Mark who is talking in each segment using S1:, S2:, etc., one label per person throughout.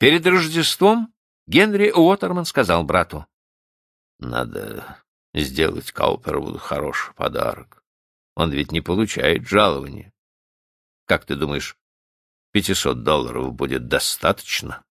S1: Перед Рождеством Генри Уотерман сказал брату: «Надо сделать Каупервуду хороший подарок. Он ведь не получает жалования. Как ты думаешь, $500 будет достаточно?»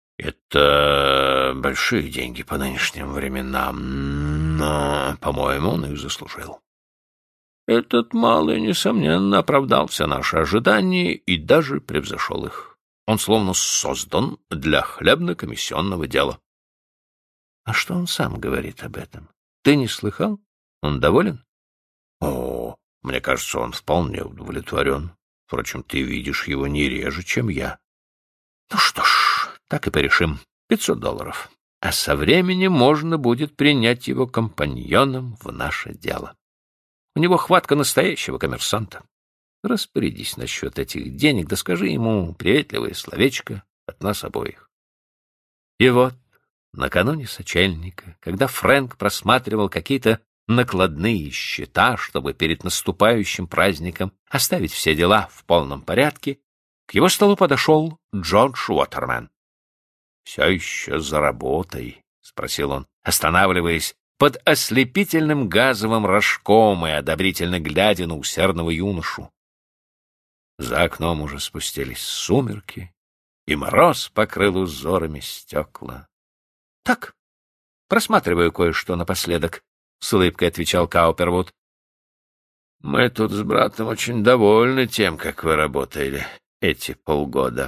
S1: «Это большие деньги по нынешним временам, но, по-моему, он их заслужил». Этот малый, несомненно, оправдал все наши ожидания и даже превзошел их. Он словно создан для хлебно-комиссионного дела. — А что он сам говорит об этом? Ты не слыхал? Он доволен? — О, мне кажется, он вполне удовлетворен. Впрочем, ты видишь его не реже, чем я. — Ну что ж, так и порешим. $500. А со временем можно будет принять его компаньоном в наше дело. У него хватка настоящего коммерсанта. Распорядись насчет этих денег, да скажи ему приветливое словечко от нас обоих. И вот, накануне сочельника, когда Фрэнк просматривал какие-то накладные счета, чтобы перед наступающим праздником оставить все дела в полном порядке, к его столу подошел Джордж Уотерман. — Все еще за работой? — спросил он, останавливаясь под ослепительным газовым рожком и одобрительно глядя на усердного юношу. За окном уже спустились сумерки, и мороз покрыл узорами стекла. — Так, просматриваю кое-что напоследок, — с улыбкой отвечал Каупервуд. — Мы тут с братом очень довольны тем, как вы работали эти полгода.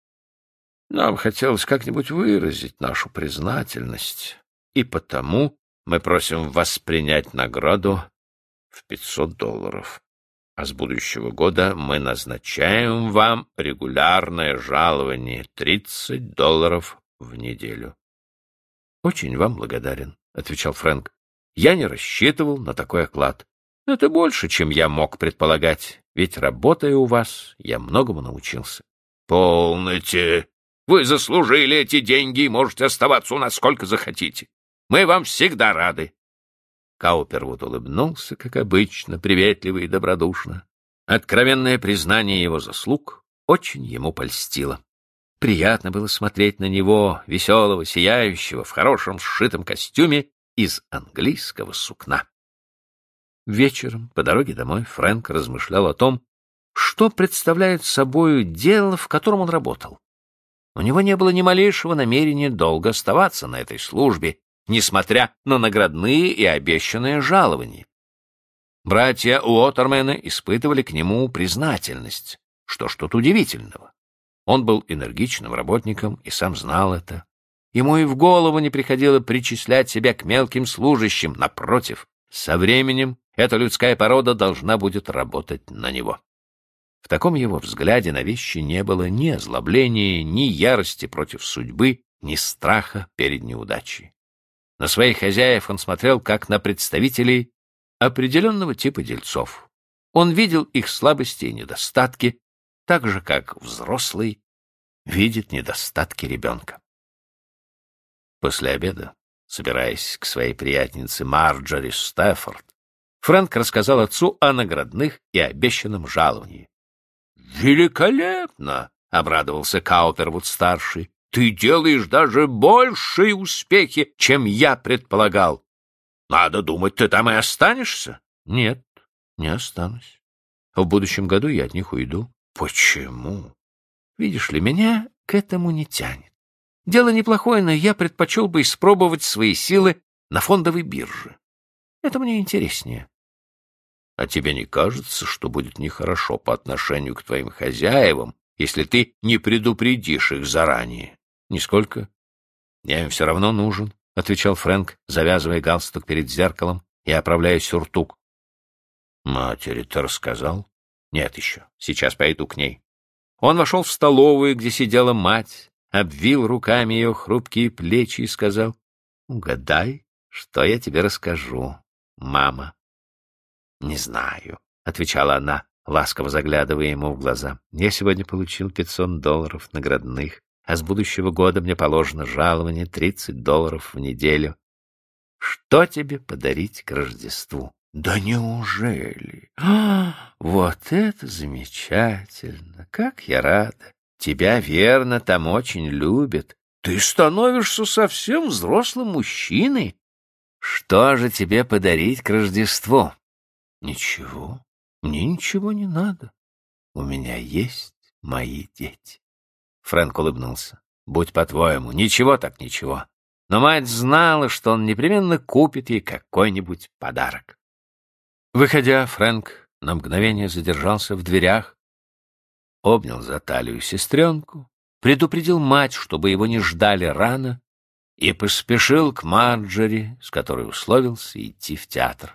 S1: Нам хотелось как-нибудь выразить нашу признательность, и потому мы просим вас принять награду в $500. А с будущего года мы назначаем вам регулярное жалование $30 в неделю. — Очень вам благодарен, — отвечал Фрэнк. — Я не рассчитывал на такой оклад. Это больше, чем я мог предполагать, ведь, работая у вас, я многому научился. — Полноте! Вы заслужили эти деньги и можете оставаться у нас сколько захотите. Мы вам всегда рады. Каупервуд улыбнулся, как обычно, приветливо и добродушно. Откровенное признание его заслуг очень ему польстило. Приятно было смотреть на него, веселого, сияющего, в хорошем сшитом костюме из английского сукна. Вечером, по дороге домой, Фрэнк размышлял о том, что представляет собою дело, в котором он работал. У него не было ни малейшего намерения долго оставаться на этой службе, несмотря на наградные и обещанные жалования. Братья Уотермены испытывали к нему признательность, что ж тут удивительного. Он был энергичным работником и сам знал это. Ему и в голову не приходило причислять себя к мелким служащим, напротив, со временем эта людская порода должна будет работать на него. В таком его взгляде на вещи не было ни озлобления, ни ярости против судьбы, ни страха перед неудачей. На своих хозяев он смотрел как на представителей определенного типа дельцов. Он видел их слабости и недостатки, так же, как взрослый видит недостатки ребенка. После обеда, собираясь к своей приятельнице Марджори Стефорд, Фрэнк рассказал отцу о наградных и обещанном жаловании. «Великолепно!» — обрадовался Каупервуд-старший. «Ты делаешь даже большие успехи, чем я предполагал. Надо думать, ты там и останешься?» «Нет, не останусь. В будущем году я от них уйду». «Почему?» «Видишь ли, меня к этому не тянет. Дело неплохое, но я предпочел бы испробовать свои силы на фондовой бирже. Это мне интереснее». «А тебе не кажется, что будет нехорошо по отношению к твоим хозяевам, если ты не предупредишь их заранее?» «Нисколько. Я им все равно нужен», — отвечал Фрэнк, завязывая галстук перед зеркалом и оправляя сюртук. «Матери ты рассказал?» «Нет еще. Сейчас пойду к ней». Он вошел в столовую, где сидела мать, обвил руками ее хрупкие плечи и сказал: «Угадай, что я тебе расскажу, мама». «Не знаю», — отвечала она, ласково заглядывая ему в глаза. «Я сегодня получил $500 наградных, а с будущего года мне положено жалование $30 в неделю. Что тебе подарить к Рождеству?» «Да неужели? Вот это замечательно! Как я рада! Тебя, верно, там очень любят. Ты становишься совсем взрослым мужчиной. Что же тебе подарить к Рождеству? Ничего, мне ничего не надо. У меня есть мои дети. Фрэнк улыбнулся. Будь по-твоему, ничего так ничего. Но мать знала, что он непременно купит ей какой-нибудь подарок. Выходя, Фрэнк на мгновение задержался в дверях, обнял за талию сестренку, предупредил мать, чтобы его не ждали рано, и поспешил к Марджори, с которой условился идти в театр.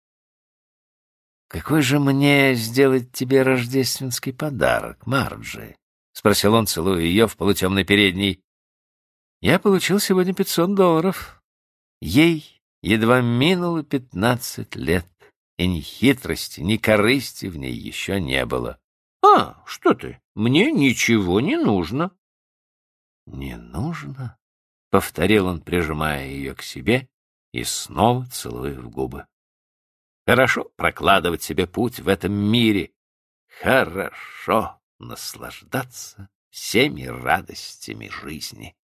S1: «Какой же мне сделать тебе рождественский подарок, Марджи?» — спросил он, целуя ее в полутемной передней. «Я получил сегодня $500. Ей едва минуло 15 лет, и ни хитрости, ни корысти в ней еще не было». «А, что ты, мне ничего не нужно». «Не нужно?» — повторил он, прижимая ее к себе и снова целуя в губы. «Хорошо прокладывать себе путь в этом мире. Хорошо наслаждаться всеми радостями жизни».